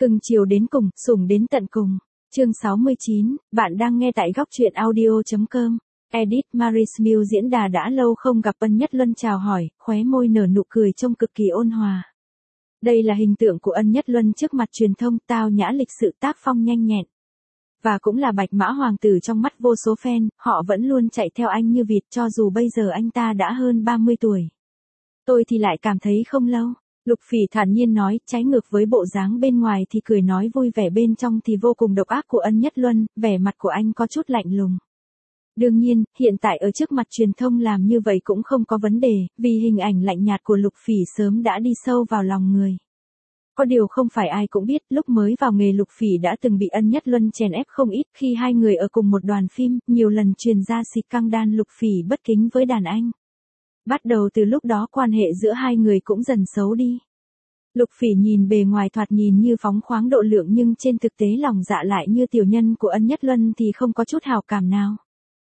Cưng chiều đến cùng, sủng đến tận cùng. Chương 69, bạn đang nghe tại góc truyện audio.com. Edit Maris Mill diễn đà đã lâu không gặp Ân Nhất Luân chào hỏi, khóe môi nở nụ cười trông cực kỳ ôn hòa. Đây là hình tượng của Ân Nhất Luân trước mặt truyền thông, tao nhã lịch sự, tác phong nhanh nhẹn. Và cũng là bạch mã hoàng tử trong mắt vô số fan, họ vẫn luôn chạy theo anh như vịt cho dù bây giờ anh ta đã hơn 30 tuổi. Tôi thì lại cảm thấy không lâu. Lục Phỉ thản nhiên nói, trái ngược với bộ dáng bên ngoài thì cười nói vui vẻ bên trong thì vô cùng độc ác của Ân Nhất Luân, vẻ mặt của anh có chút lạnh lùng. Đương nhiên, hiện tại ở trước mặt truyền thông làm như vậy cũng không có vấn đề, vì hình ảnh lạnh nhạt của Lục Phỉ sớm đã đi sâu vào lòng người. Có điều không phải ai cũng biết, lúc mới vào nghề Lục Phỉ đã từng bị Ân Nhất Luân chèn ép không ít khi hai người ở cùng một đoàn phim, nhiều lần truyền ra xịt căng đan Lục Phỉ bất kính với đàn anh. Bắt đầu từ lúc đó quan hệ giữa hai người cũng dần xấu đi. Lục Phỉ nhìn bề ngoài thoạt nhìn như phóng khoáng độ lượng nhưng trên thực tế lòng dạ lại như tiểu nhân của Ân Nhất Luân thì không có chút hảo cảm nào.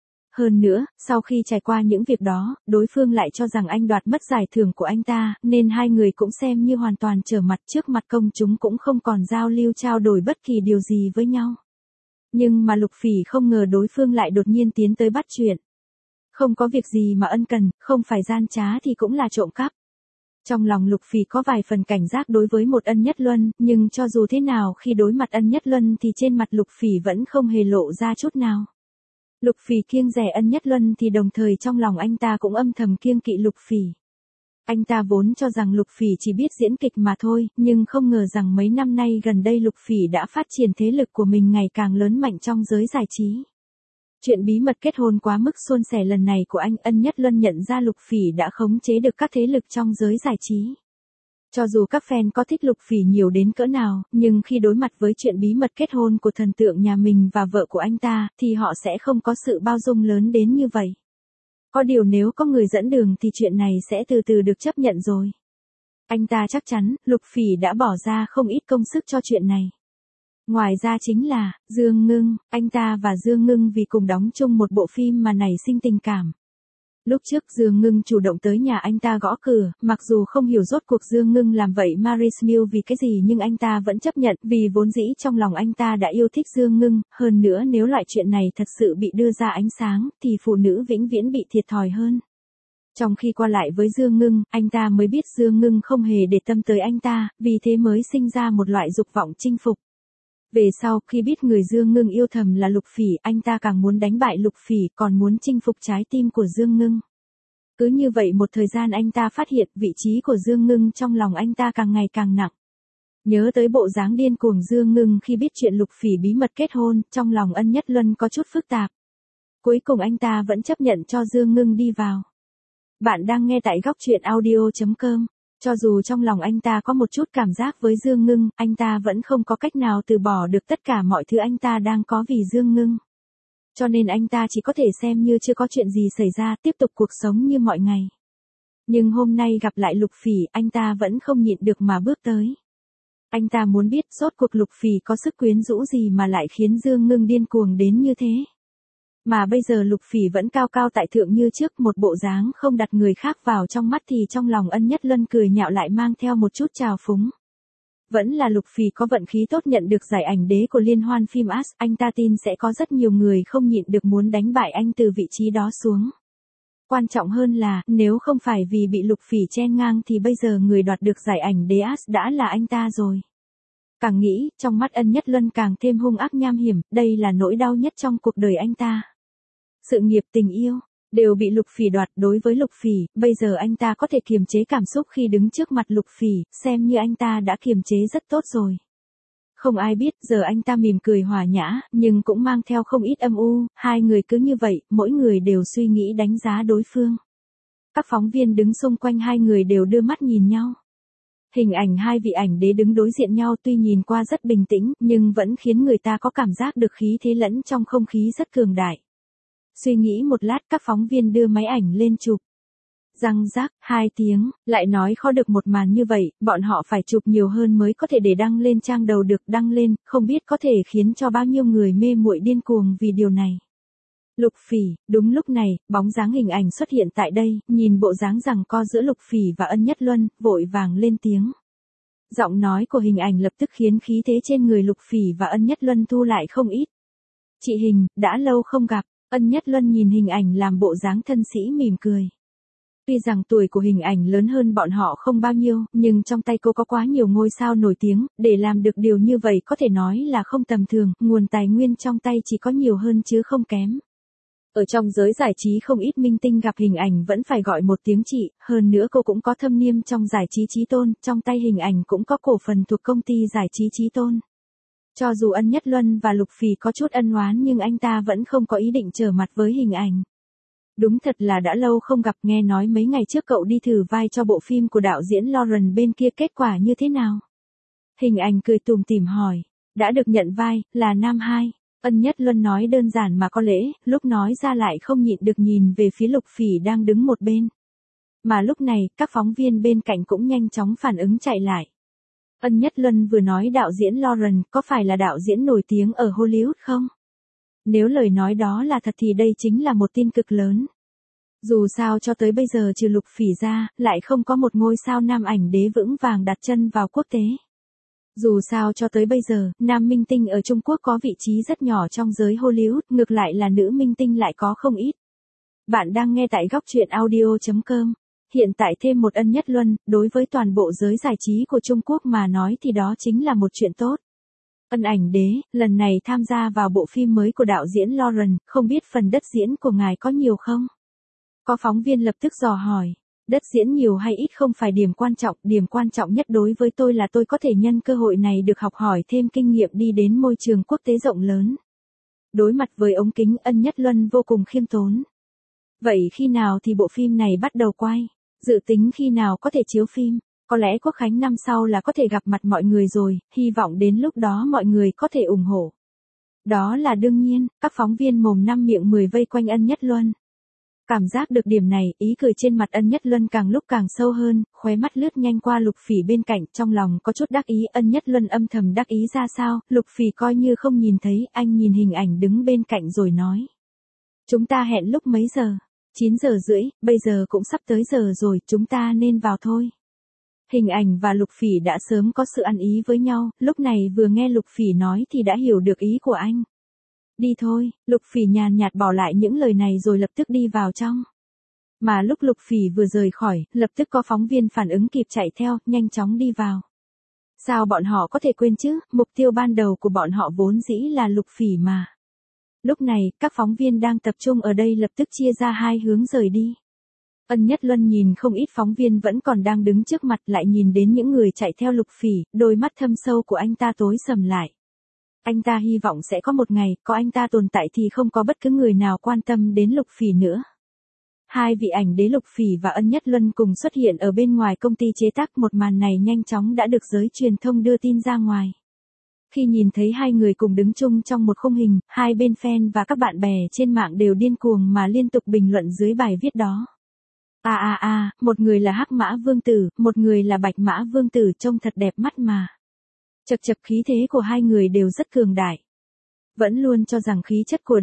Hơn nữa, sau khi trải qua những việc đó, đối phương lại cho rằng anh đoạt mất giải thưởng của anh ta, nên hai người cũng xem như hoàn toàn trở mặt trước mặt công chúng cũng không còn giao lưu trao đổi bất kỳ điều gì với nhau. Nhưng mà Lục Phỉ không ngờ đối phương lại đột nhiên tiến tới bắt chuyện. Không có việc gì mà ân cần, không phải gian trá thì cũng là trộm cắp. Trong lòng Lục Phỉ có vài phần cảnh giác đối với một Ân Nhất Luân, nhưng cho dù thế nào khi đối mặt Ân Nhất Luân thì trên mặt Lục Phỉ vẫn không hề lộ ra chút nào. Lục Phỉ kiêng dè Ân Nhất Luân thì đồng thời trong lòng anh ta cũng âm thầm kiêng kỵ Lục Phỉ. Anh ta vốn cho rằng Lục Phỉ chỉ biết diễn kịch mà thôi, nhưng không ngờ rằng mấy năm nay gần đây Lục Phỉ đã phát triển thế lực của mình ngày càng lớn mạnh trong giới giải trí. Chuyện bí mật kết hôn quá mức suôn sẻ lần này của anh, Ân Nhất Luân nhận ra Lục Phỉ đã khống chế được các thế lực trong giới giải trí. Cho dù các fan có thích Lục Phỉ nhiều đến cỡ nào, nhưng khi đối mặt với chuyện bí mật kết hôn của thần tượng nhà mình và vợ của anh ta, thì họ sẽ không có sự bao dung lớn đến như vậy. Có điều nếu có người dẫn đường thì chuyện này sẽ từ từ được chấp nhận rồi. Anh ta chắc chắn, Lục Phỉ đã bỏ ra không ít công sức cho chuyện này. Ngoài ra chính là, Dương Ngưng, anh ta và Dương Ngưng vì cùng đóng chung một bộ phim mà nảy sinh tình cảm. Lúc trước Dương Ngưng chủ động tới nhà anh ta gõ cửa, mặc dù không hiểu rốt cuộc Dương Ngưng làm vậy Maris Mill vì cái gì nhưng anh ta vẫn chấp nhận vì vốn dĩ trong lòng anh ta đã yêu thích Dương Ngưng, hơn nữa nếu loại chuyện này thật sự bị đưa ra ánh sáng thì phụ nữ vĩnh viễn bị thiệt thòi hơn. Trong khi qua lại với Dương Ngưng, anh ta mới biết Dương Ngưng không hề để tâm tới anh ta, vì thế mới sinh ra một loại dục vọng chinh phục. Về sau, khi biết người Dương Ngưng yêu thầm là Lục Phỉ, anh ta càng muốn đánh bại Lục Phỉ, còn muốn chinh phục trái tim của Dương Ngưng. Cứ như vậy một thời gian anh ta phát hiện vị trí của Dương Ngưng trong lòng anh ta càng ngày càng nặng. Nhớ tới bộ dáng điên cuồng Dương Ngưng khi biết chuyện Lục Phỉ bí mật kết hôn, trong lòng Ân Nhất Luân có chút phức tạp. Cuối cùng anh ta vẫn chấp nhận cho Dương Ngưng đi vào. Bạn đang nghe tại góc truyện audio.com. Cho dù trong lòng anh ta có một chút cảm giác với Dương Ngưng, anh ta vẫn không có cách nào từ bỏ được tất cả mọi thứ anh ta đang có vì Dương Ngưng. Cho nên anh ta chỉ có thể xem như chưa có chuyện gì xảy ra, tiếp tục cuộc sống như mọi ngày. Nhưng hôm nay gặp lại Lục Phỉ, anh ta vẫn không nhịn được mà bước tới. Anh ta muốn biết rốt cuộc Lục Phỉ có sức quyến rũ gì mà lại khiến Dương Ngưng điên cuồng đến như thế. Mà bây giờ Lục Phỉ vẫn cao cao tại thượng như trước, một bộ dáng không đặt người khác vào trong mắt thì trong lòng Ân Nhất Luân cười nhạo lại mang theo một chút trào phúng. Vẫn là Lục Phỉ có vận khí tốt nhận được giải ảnh đế của liên hoan phim As, anh ta tin sẽ có rất nhiều người không nhịn được muốn đánh bại anh từ vị trí đó xuống. Quan trọng hơn là, nếu không phải vì bị Lục Phỉ chen ngang thì bây giờ người đoạt được giải ảnh đế As đã là anh ta rồi. Càng nghĩ, trong mắt Ân Nhất Luân càng thêm hung ác nham hiểm, đây là nỗi đau nhất trong cuộc đời anh ta. Sự nghiệp, tình yêu, đều bị Lục Phỉ đoạt. Đối với Lục Phỉ, bây giờ anh ta có thể kiềm chế cảm xúc khi đứng trước mặt Lục Phỉ, xem như anh ta đã kiềm chế rất tốt rồi. Không ai biết, giờ anh ta mỉm cười hòa nhã, nhưng cũng mang theo không ít âm u, hai người cứ như vậy, mỗi người đều suy nghĩ đánh giá đối phương. Các phóng viên đứng xung quanh hai người đều đưa mắt nhìn nhau. Hình ảnh hai vị ảnh đế đứng đối diện nhau tuy nhìn qua rất bình tĩnh, nhưng vẫn khiến người ta có cảm giác được khí thế lẫn trong không khí rất cường đại. Suy nghĩ một lát, các phóng viên đưa máy ảnh lên chụp. Răng rác, 2 tiếng, lại nói khó được một màn như vậy, bọn họ phải chụp nhiều hơn mới có thể để đăng lên trang đầu được đăng lên, không biết có thể khiến cho bao nhiêu người mê muội điên cuồng vì điều này. Lục Phỉ, đúng lúc này, bóng dáng hình ảnh xuất hiện tại đây, nhìn bộ dáng giằng co giữa Lục Phỉ và Ân Nhất Luân, vội vàng lên tiếng. Giọng nói của Hình Ảnh lập tức khiến khí thế trên người Lục Phỉ và Ân Nhất Luân thu lại không ít. Chị Hình, đã lâu không gặp. Ân Nhất Luân nhìn Hình Ảnh làm bộ dáng thân sĩ mỉm cười. Tuy rằng tuổi của Hình Ảnh lớn hơn bọn họ không bao nhiêu, nhưng trong tay cô có quá nhiều ngôi sao nổi tiếng, để làm được điều như vậy có thể nói là không tầm thường, nguồn tài nguyên trong tay chỉ có nhiều hơn chứ không kém. Ở trong giới giải trí không ít minh tinh gặp Hình Ảnh vẫn phải gọi một tiếng chị, hơn nữa cô cũng có thâm niên trong giải trí Chí Tôn, trong tay Hình Ảnh cũng có cổ phần thuộc công ty giải trí Chí Tôn. Cho dù Ân Nhất Luân và Lục Phỉ có chút ân oán nhưng anh ta vẫn không có ý định trở mặt với Hình Ảnh. Đúng thật là đã lâu không gặp, nghe nói mấy ngày trước cậu đi thử vai cho bộ phim của đạo diễn Lauren bên kia, kết quả như thế nào? Hình Ảnh cười tủm tỉm hỏi, đã được nhận vai, là nam 2. Ân Nhất Luân nói đơn giản mà có lễ, lúc nói ra lại không nhịn được nhìn về phía Lục Phỉ đang đứng một bên. Mà lúc này, các phóng viên bên cạnh cũng nhanh chóng phản ứng chạy lại. Ân Nhất Luân vừa nói đạo diễn Lauren có phải là đạo diễn nổi tiếng ở Hollywood không? Nếu lời nói đó là thật thì đây chính là một tin cực lớn. Dù sao cho tới bây giờ trừ Lục Phỉ ra, lại không có một ngôi sao nam ảnh đế vững vàng đặt chân vào quốc tế. Dù sao cho tới bây giờ, nam minh tinh ở Trung Quốc có vị trí rất nhỏ trong giới Hollywood, ngược lại là nữ minh tinh lại có không ít. Bạn đang nghe tại góc truyện audio.com. Hiện tại thêm một Ân Nhất Luân, đối với toàn bộ giới giải trí của Trung Quốc mà nói thì đó chính là một chuyện tốt. Ân ảnh đế, lần này tham gia vào bộ phim mới của đạo diễn Lauren, không biết phần đất diễn của ngài có nhiều không? Có phóng viên lập tức dò hỏi. Đất diễn nhiều hay ít không phải điểm quan trọng nhất đối với tôi là tôi có thể nhân cơ hội này được học hỏi thêm kinh nghiệm đi đến môi trường quốc tế rộng lớn. Đối mặt với ống kính, Ân Nhất Luân vô cùng khiêm tốn. Vậy khi nào thì bộ phim này bắt đầu quay? Dự tính khi nào có thể chiếu phim? Có lẽ Quốc khánh năm sau là có thể gặp mặt mọi người rồi, hy vọng đến lúc đó mọi người có thể ủng hộ. Đó là đương nhiên, các phóng viên mồm năm miệng 10 vây quanh Ân Nhất Luân. Cảm giác được điểm này, ý cười trên mặt Ân Nhất Luân càng lúc càng sâu hơn, khóe mắt lướt nhanh qua Lục Phỉ bên cạnh, trong lòng có chút đắc ý. Ân Nhất Luân âm thầm đắc ý ra sao, Lục Phỉ coi như không nhìn thấy, anh nhìn Hình Ảnh đứng bên cạnh rồi nói. Chúng ta hẹn lúc mấy giờ? 9 giờ rưỡi, bây giờ cũng sắp tới giờ rồi, chúng ta nên vào thôi. Hình Ảnh và Lục Phỉ đã sớm có sự ăn ý với nhau, lúc này vừa nghe Lục Phỉ nói thì đã hiểu được ý của anh. Đi thôi, Lục Phỉ nhàn nhạt bỏ lại những lời này rồi lập tức đi vào trong. Mà lúc Lục Phỉ vừa rời khỏi, lập tức có phóng viên phản ứng kịp chạy theo, nhanh chóng đi vào. Sao bọn họ có thể quên chứ, mục tiêu ban đầu của bọn họ vốn dĩ là Lục Phỉ mà. Lúc này, các phóng viên đang tập trung ở đây lập tức chia ra hai hướng rời đi. Ân Nhất Luân nhìn không ít phóng viên vẫn còn đang đứng trước mặt, lại nhìn đến những người chạy theo Lục Phỉ, đôi mắt thâm sâu của anh ta tối sầm lại. Anh ta hy vọng sẽ có một ngày, có anh ta tồn tại thì không có bất cứ người nào quan tâm đến Lục Phỉ nữa. Hai vị ảnh đế Lục Phỉ và Ân Nhất Luân cùng xuất hiện ở bên ngoài công ty chế tác, một màn này nhanh chóng đã được giới truyền thông đưa tin ra ngoài. Khi nhìn thấy hai người cùng đứng chung trong một khung hình, hai bên fan và các bạn bè trên mạng đều điên cuồng mà liên tục bình luận dưới bài viết đó. Một người là Hắc Mã Vương Tử, một người là Bạch Mã Vương Tử, trông thật đẹp mắt mà. Chật chật, khí thế của hai người đều rất cường đại. Vẫn luôn cho rằng khí chất của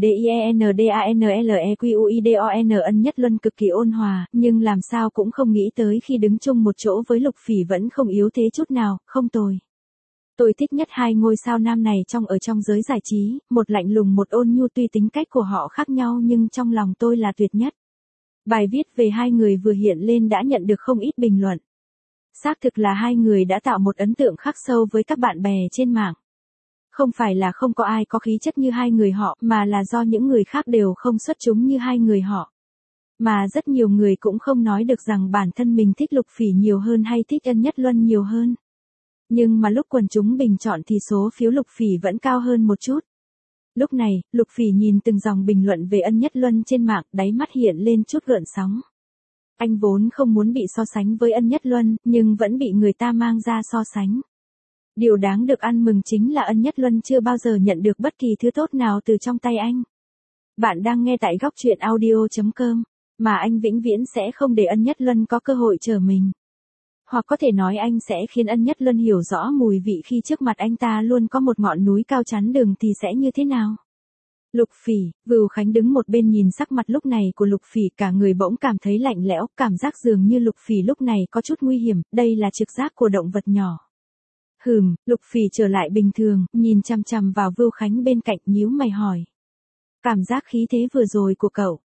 DIENDANLEQUIDON Ân Nhất Luân cực kỳ ôn hòa, nhưng làm sao cũng không nghĩ tới khi đứng chung một chỗ với Lục Phỉ vẫn không yếu thế chút nào, không tồi. Tôi thích nhất hai ngôi sao nam này ở trong giới giải trí, một lạnh lùng một ôn nhu, tuy tính cách của họ khác nhau nhưng trong lòng tôi là tuyệt nhất. Bài viết về hai người vừa hiện lên đã nhận được không ít bình luận. Xác thực là hai người đã tạo một ấn tượng khắc sâu với các bạn bè trên mạng. Không phải là không có ai có khí chất như hai người họ, mà là do những người khác đều không xuất chúng như hai người họ. Mà rất nhiều người cũng không nói được rằng bản thân mình thích Lục Phỉ nhiều hơn hay thích Ân Nhất Luân nhiều hơn. Nhưng mà lúc quần chúng bình chọn thì số phiếu Lục Phỉ vẫn cao hơn một chút. Lúc này, Lục Phỉ nhìn từng dòng bình luận về Ân Nhất Luân trên mạng, đáy mắt hiện lên chút gợn sóng. Anh vốn không muốn bị so sánh với Ân Nhất Luân, nhưng vẫn bị người ta mang ra so sánh. Điều đáng được ăn mừng chính là Ân Nhất Luân chưa bao giờ nhận được bất kỳ thứ tốt nào từ trong tay anh. Bạn đang nghe tại góc truyện audio.com, mà anh vĩnh viễn sẽ không để Ân Nhất Luân có cơ hội trở mình. Hoặc có thể nói anh sẽ khiến Ân Nhất Luân hiểu rõ mùi vị khi trước mặt anh ta luôn có một ngọn núi cao chắn đường thì sẽ như thế nào. Lục Phỉ, Vưu Khánh đứng một bên nhìn sắc mặt lúc này của Lục Phỉ, cả người bỗng cảm thấy lạnh lẽo, cảm giác dường như Lục Phỉ lúc này có chút nguy hiểm, đây là trực giác của động vật nhỏ. Lục Phỉ trở lại bình thường, nhìn chằm chằm vào Vưu Khánh bên cạnh nhíu mày hỏi. Cảm giác khí thế vừa rồi của cậu,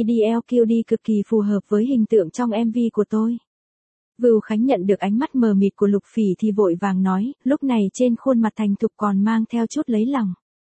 DDLQD cực kỳ phù hợp với hình tượng trong MV của tôi. Vưu Khánh nhận được ánh mắt mờ mịt của Lục Phỉ thì vội vàng nói, lúc này trên khuôn mặt thành thục còn mang theo chút lấy lòng.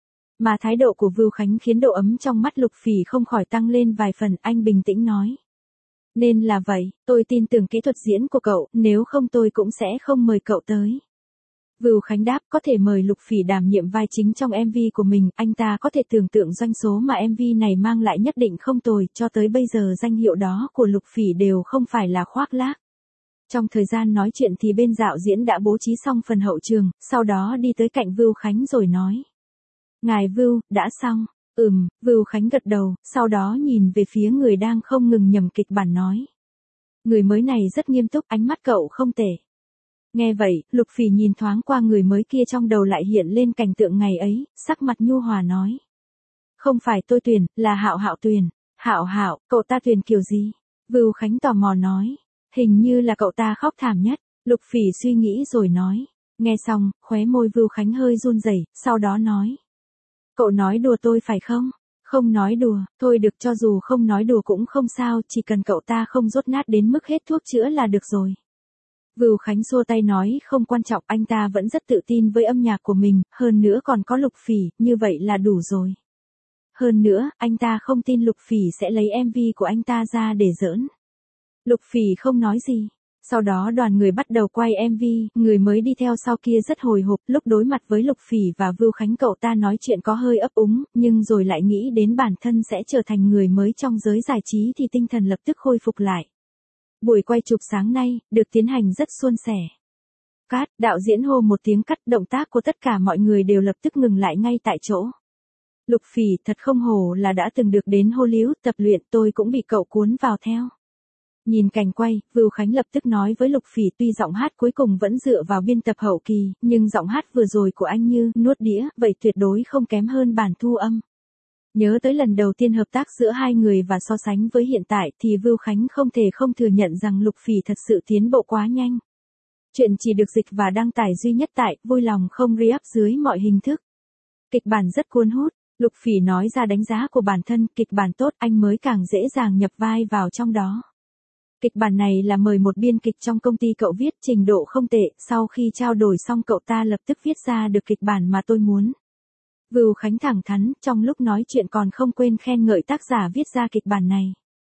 Mà thái độ của Vưu Khánh khiến độ ấm trong mắt Lục Phỉ không khỏi tăng lên vài phần, anh bình tĩnh nói. Nên là vậy, tôi tin tưởng kỹ thuật diễn của cậu, nếu không tôi cũng sẽ không mời cậu tới. Vưu Khánh đáp, có thể mời Lục Phỉ đảm nhiệm vai chính trong MV của mình, anh ta có thể tưởng tượng doanh số mà MV này mang lại nhất định không tồi, cho tới bây giờ danh hiệu đó của Lục Phỉ đều không phải là khoác lác. Trong thời gian nói chuyện thì bên đạo diễn đã bố trí xong phần hậu trường, sau đó đi tới cạnh Vưu Khánh rồi nói. Ngài Vưu, đã xong. Vưu Khánh gật đầu, sau đó nhìn về phía người đang không ngừng nhẩm kịch bản nói. Người mới này rất nghiêm túc, ánh mắt cậu không tệ. Nghe vậy, Lục Phỉ nhìn thoáng qua người mới kia, trong đầu lại hiện lên cảnh tượng ngày ấy, sắc mặt nhu hòa nói. Không phải tôi tuyển, là Hạo Hạo tuyển. Hạo, cậu ta tuyển kiểu gì? Vưu Khánh tò mò nói. Hình như là cậu ta khóc thảm nhất. Lục Phỉ suy nghĩ rồi nói. Nghe xong, khóe môi Vưu Khánh hơi run rẩy, sau đó nói. Cậu nói đùa tôi phải không? Không nói đùa, thôi được, cho dù không nói đùa cũng không sao, chỉ cần cậu ta không dốt nát đến mức hết thuốc chữa là được rồi. Vưu Khánh xua tay nói không quan trọng, anh ta vẫn rất tự tin với âm nhạc của mình, hơn nữa còn có Lục Phỉ, như vậy là đủ rồi. Hơn nữa, anh ta không tin Lục Phỉ sẽ lấy MV của anh ta ra để giỡn. Lục Phỉ không nói gì. Sau đó đoàn người bắt đầu quay MV, người mới đi theo sau kia rất hồi hộp, lúc đối mặt với Lục Phỉ và Vưu Khánh cậu ta nói chuyện có hơi ấp úng, nhưng rồi lại nghĩ đến bản thân sẽ trở thành người mới trong giới giải trí thì tinh thần lập tức khôi phục lại. Buổi quay chụp sáng nay, được tiến hành rất suôn sẻ. Cát, đạo diễn hô một tiếng cắt, động tác của tất cả mọi người đều lập tức ngừng lại ngay tại chỗ. Lục Phỉ, thật không hổ là đã từng được đến Hollywood tập luyện, tôi cũng bị cậu cuốn vào theo. Nhìn cảnh quay, Vưu Khánh lập tức nói với Lục Phỉ, tuy giọng hát cuối cùng vẫn dựa vào biên tập hậu kỳ, nhưng giọng hát vừa rồi của anh như nuốt đĩa, vậy tuyệt đối không kém hơn bản thu âm. Nhớ tới lần đầu tiên hợp tác giữa hai người và so sánh với hiện tại thì Vưu Khánh không thể không thừa nhận rằng Lục Phỉ thật sự tiến bộ quá nhanh. Chuyện chỉ được dịch và đăng tải duy nhất tại vui lòng không re-up dưới mọi hình thức. Kịch bản rất cuốn hút, Lục Phỉ nói ra đánh giá của bản thân, kịch bản tốt anh mới càng dễ dàng nhập vai vào trong đó. Kịch bản này là mời một biên kịch trong công ty cậu viết, trình độ không tệ, sau khi trao đổi xong cậu ta lập tức viết ra được kịch bản mà tôi muốn. Vưu Khánh thẳng thắn, trong lúc nói chuyện còn không quên khen ngợi tác giả viết ra kịch bản này.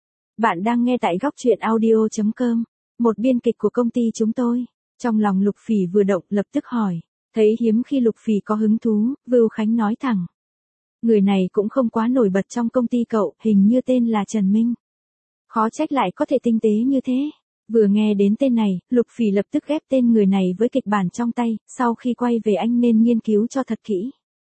Bạn đang nghe tại góc truyện audio.com, một biên kịch của công ty chúng tôi. Trong lòng Lục Phỉ vừa động lập tức hỏi, thấy hiếm khi Lục Phỉ có hứng thú, Vưu Khánh nói thẳng. Người này cũng không quá nổi bật trong công ty cậu, hình như tên là Trần Minh. Khó trách lại có thể tinh tế như thế. Vừa nghe đến tên này, Lục Phỉ lập tức ghép tên người này với kịch bản trong tay, sau khi quay về anh nên nghiên cứu cho thật kỹ.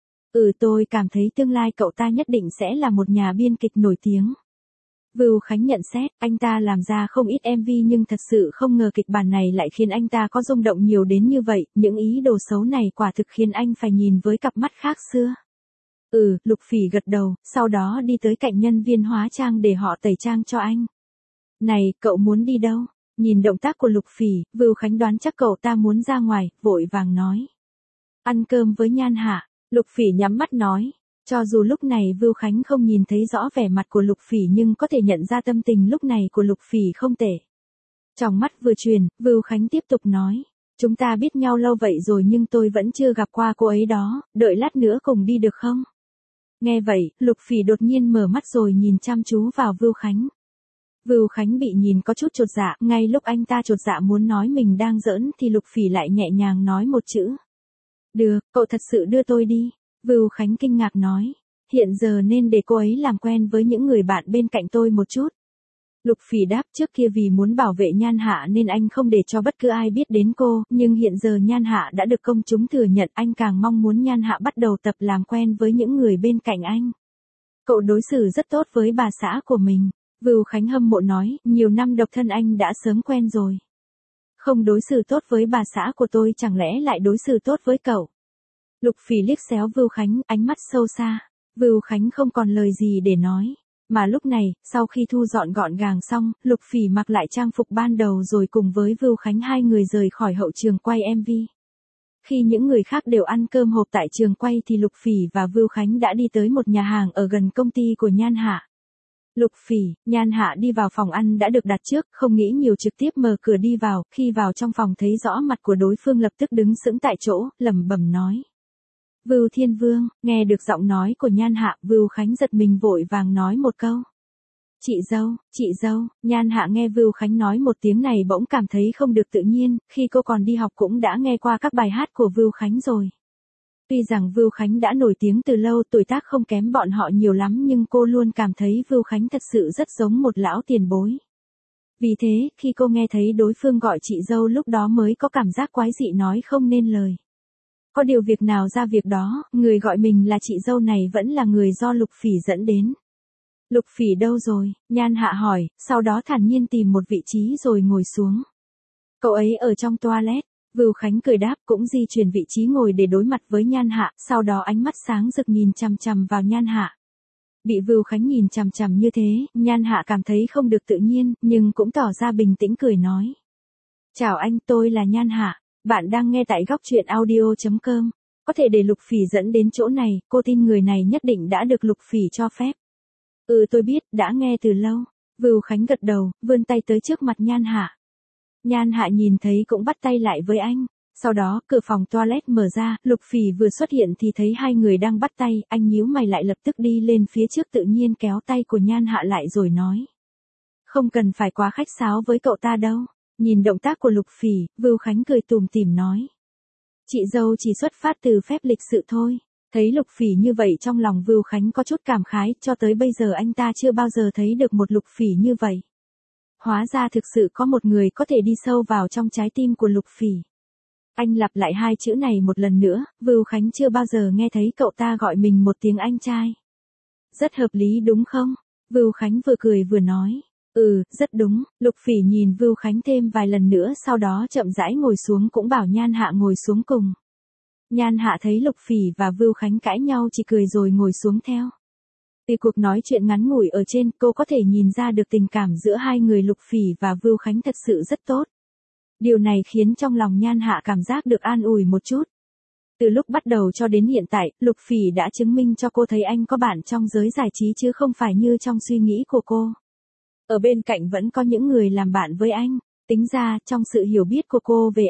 Tôi cảm thấy tương lai cậu ta nhất định sẽ là một nhà biên kịch nổi tiếng. Vưu Khánh nhận xét, anh ta làm ra không ít MV nhưng thật sự không ngờ kịch bản này lại khiến anh ta có rung động nhiều đến như vậy, những ý đồ xấu này quả thực khiến anh phải nhìn với cặp mắt khác xưa. Lục Phỉ gật đầu, sau đó đi tới cạnh nhân viên hóa trang để họ tẩy trang cho anh. Này, cậu muốn đi đâu? Nhìn động tác của Lục Phỉ, Vưu Khánh đoán chắc cậu ta muốn ra ngoài, vội vàng nói. Ăn cơm với Nhan Hạ, Lục Phỉ nhắm mắt nói. Cho dù lúc này Vưu Khánh không nhìn thấy rõ vẻ mặt của Lục Phỉ nhưng có thể nhận ra tâm tình lúc này của Lục Phỉ không tệ. Trong mắt vừa chuyển, Vưu Khánh tiếp tục nói. Chúng ta biết nhau lâu vậy rồi nhưng tôi vẫn chưa gặp qua cô ấy đó, đợi lát nữa cùng đi được không? Nghe vậy, Lục Phỉ đột nhiên mở mắt rồi nhìn chăm chú vào Vưu Khánh. Vưu Khánh bị nhìn có chút chột dạ, ngay lúc anh ta chột dạ muốn nói mình đang giỡn thì Lục Phỉ lại nhẹ nhàng nói một chữ. Được, cậu thật sự đưa tôi đi. Vưu Khánh kinh ngạc nói. Hiện giờ nên để cô ấy làm quen với những người bạn bên cạnh tôi một chút. Lục Phỉ đáp, trước kia vì muốn bảo vệ Nhan Hạ nên anh không để cho bất cứ ai biết đến cô, nhưng hiện giờ Nhan Hạ đã được công chúng thừa nhận, anh càng mong muốn Nhan Hạ bắt đầu tập làm quen với những người bên cạnh anh. Cậu đối xử rất tốt với bà xã của mình. Vưu Khánh hâm mộ nói, nhiều năm độc thân anh đã sớm quen rồi. Không đối xử tốt với bà xã của tôi chẳng lẽ lại đối xử tốt với cậu? Lục Phỉ liếc xéo Vưu Khánh, ánh mắt sâu xa. Vưu Khánh không còn lời gì để nói. Mà lúc này, sau khi thu dọn gọn gàng xong, Lục Phỉ mặc lại trang phục ban đầu rồi cùng với Vưu Khánh hai người rời khỏi hậu trường quay MV. Khi những người khác đều ăn cơm hộp tại trường quay thì Lục Phỉ và Vưu Khánh đã đi tới một nhà hàng ở gần công ty của Nhan Hạ. Lục Phỉ, Nhan Hạ đi vào phòng ăn đã được đặt trước, không nghĩ nhiều trực tiếp mở cửa đi vào, khi vào trong phòng thấy rõ mặt của đối phương lập tức đứng sững tại chỗ, lẩm bẩm nói. Vưu Thiên Vương, nghe được giọng nói của Nhan Hạ, Vưu Khánh giật mình vội vàng nói một câu. Chị dâu, Nhan Hạ nghe Vưu Khánh nói một tiếng này bỗng cảm thấy không được tự nhiên, khi cô còn đi học cũng đã nghe qua các bài hát của Vưu Khánh rồi. Tuy rằng Vưu Khánh đã nổi tiếng từ lâu, tuổi tác không kém bọn họ nhiều lắm, nhưng cô luôn cảm thấy Vưu Khánh thật sự rất giống một lão tiền bối. Vì thế, khi cô nghe thấy đối phương gọi chị dâu lúc đó mới có cảm giác quái dị nói không nên lời. Có điều việc nào ra việc đó, người gọi mình là chị dâu này vẫn là người do Lục Phỉ dẫn đến. Lục Phỉ đâu rồi? Nhan Hạ hỏi, sau đó thản nhiên tìm một vị trí rồi ngồi xuống. Cậu ấy ở trong toilet. Vưu Khánh cười đáp, cũng di chuyển vị trí ngồi để đối mặt với Nhan Hạ, sau đó ánh mắt sáng rực nhìn chằm chằm vào Nhan Hạ. Bị Vưu Khánh nhìn chằm chằm như thế, Nhan Hạ cảm thấy không được tự nhiên, nhưng cũng tỏ ra bình tĩnh cười nói. Chào anh, tôi là Nhan Hạ, bạn đang nghe tại góc truyện audio.com. Có thể để Lục Phỉ dẫn đến chỗ này, cô tin người này nhất định đã được Lục Phỉ cho phép. Tôi biết, đã nghe từ lâu. Vưu Khánh gật đầu, vươn tay tới trước mặt Nhan Hạ. Nhan Hạ nhìn thấy cũng bắt tay lại với anh. Sau đó, cửa phòng toilet mở ra, Lục Phỉ vừa xuất hiện thì thấy hai người đang bắt tay, anh nhíu mày lại lập tức đi lên phía trước tự nhiên kéo tay của Nhan Hạ lại rồi nói. Không cần phải quá khách sáo với cậu ta đâu. Nhìn động tác của Lục Phỉ, Vưu Khánh cười tủm tỉm nói. Chị dâu chỉ xuất phát từ phép lịch sự thôi. Thấy Lục Phỉ như vậy trong lòng Vưu Khánh có chút cảm khái, cho tới bây giờ anh ta chưa bao giờ thấy được một Lục Phỉ như vậy. Hóa ra thực sự có một người có thể đi sâu vào trong trái tim của Lục Phỉ. Anh lặp lại hai chữ này một lần nữa, Vưu Khánh chưa bao giờ nghe thấy cậu ta gọi mình một tiếng anh trai. Rất hợp lý đúng không? Vưu Khánh vừa cười vừa nói. Rất đúng. Lục Phỉ nhìn Vưu Khánh thêm vài lần nữa sau đó chậm rãi ngồi xuống cũng bảo Nhan Hạ ngồi xuống cùng. Nhan Hạ thấy Lục Phỉ và Vưu Khánh cãi nhau chỉ cười rồi ngồi xuống theo. Từ cuộc nói chuyện ngắn ngủi ở trên, cô có thể nhìn ra được tình cảm giữa hai người Lục Phỉ và Vưu Khánh thật sự rất tốt. Điều này khiến trong lòng Nhan Hạ cảm giác được an ủi một chút. Từ lúc bắt đầu cho đến hiện tại, Lục Phỉ đã chứng minh cho cô thấy anh có bạn trong giới giải trí chứ không phải như trong suy nghĩ của cô. Ở bên cạnh vẫn có những người làm bạn với anh. Tính ra, trong sự hiểu biết của cô về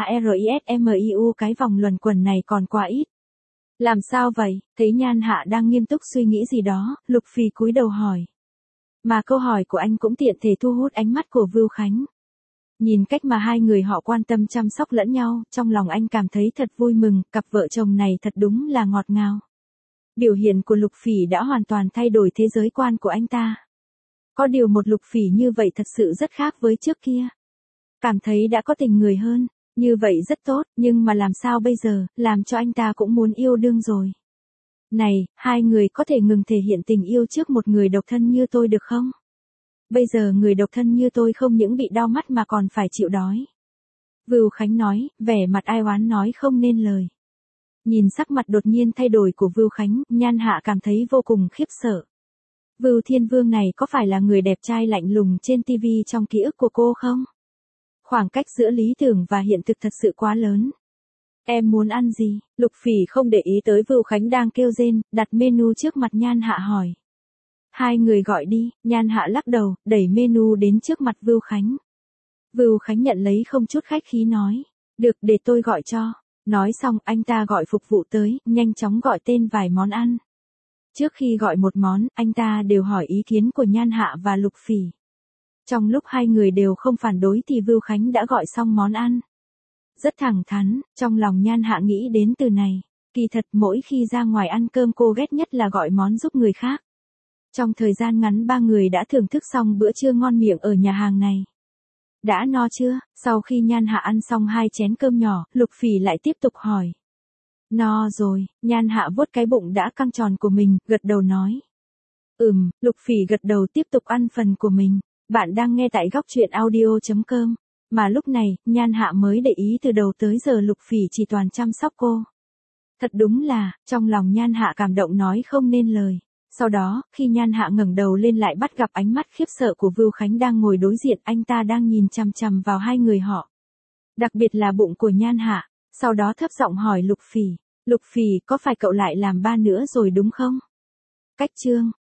MARISMIU cái vòng luẩn quẩn này còn quá ít. Làm sao vậy? Thấy Nhan Hạ đang nghiêm túc suy nghĩ gì đó, Lục Phỉ cúi đầu hỏi. Mà câu hỏi của anh cũng tiện thể thu hút ánh mắt của Vưu Khánh. Nhìn cách mà hai người họ quan tâm chăm sóc lẫn nhau, trong lòng anh cảm thấy thật vui mừng, cặp vợ chồng này thật đúng là ngọt ngào. Biểu hiện của Lục Phỉ đã hoàn toàn thay đổi thế giới quan của anh ta. Có điều một Lục Phỉ như vậy thật sự rất khác với trước kia. Cảm thấy đã có tình người hơn, như vậy rất tốt, nhưng mà làm sao bây giờ, làm cho anh ta cũng muốn yêu đương rồi. Này, hai người có thể ngừng thể hiện tình yêu trước một người độc thân như tôi được không? Bây giờ người độc thân như tôi không những bị đau mắt mà còn phải chịu đói. Vưu Khánh nói, vẻ mặt ai oán nói không nên lời. Nhìn sắc mặt đột nhiên thay đổi của Vưu Khánh, Nhan Hạ cảm thấy vô cùng khiếp sợ. Vưu Thiên Vương này có phải là người đẹp trai lạnh lùng trên TV trong ký ức của cô không? Khoảng cách giữa lý tưởng và hiện thực thật sự quá lớn. Em muốn ăn gì? Lục Phỉ không để ý tới Vưu Khánh đang kêu rên, đặt menu trước mặt Nhan Hạ hỏi. Hai người gọi đi, Nhan Hạ lắc đầu, đẩy menu đến trước mặt Vưu Khánh. Vưu Khánh nhận lấy không chút khách khí nói. Được, để tôi gọi cho. Nói xong anh ta gọi phục vụ tới, nhanh chóng gọi tên vài món ăn. Trước khi gọi một món, anh ta đều hỏi ý kiến của Nhan Hạ và Lục Phỉ. Trong lúc hai người đều không phản đối thì Vưu Khánh đã gọi xong món ăn. Rất thẳng thắn, trong lòng Nhan Hạ nghĩ đến từ này. Kỳ thật mỗi khi ra ngoài ăn cơm cô ghét nhất là gọi món giúp người khác. Trong thời gian ngắn ba người đã thưởng thức xong bữa trưa ngon miệng ở nhà hàng này. Đã no chưa? Sau khi Nhan Hạ ăn xong 2 chén cơm nhỏ, Lục Phỉ lại tiếp tục hỏi. No rồi, Nhan Hạ vuốt cái bụng đã căng tròn của mình, gật đầu nói. Lục Phỉ gật đầu tiếp tục ăn phần của mình. Bạn đang nghe tại góc truyện audio.com. Mà lúc này, Nhan Hạ mới để ý từ đầu tới giờ Lục Phỉ chỉ toàn chăm sóc cô. Thật đúng là, trong lòng Nhan Hạ cảm động nói không nên lời. Sau đó, khi Nhan Hạ ngẩng đầu lên lại bắt gặp ánh mắt khiếp sợ của Vưu Khánh đang ngồi đối diện, anh ta đang nhìn chằm chằm vào hai người họ. Đặc biệt là bụng của Nhan Hạ. Sau đó thấp giọng hỏi Lục Phỉ, Lục Phỉ có phải cậu lại làm ba nữa rồi đúng không? Cách chương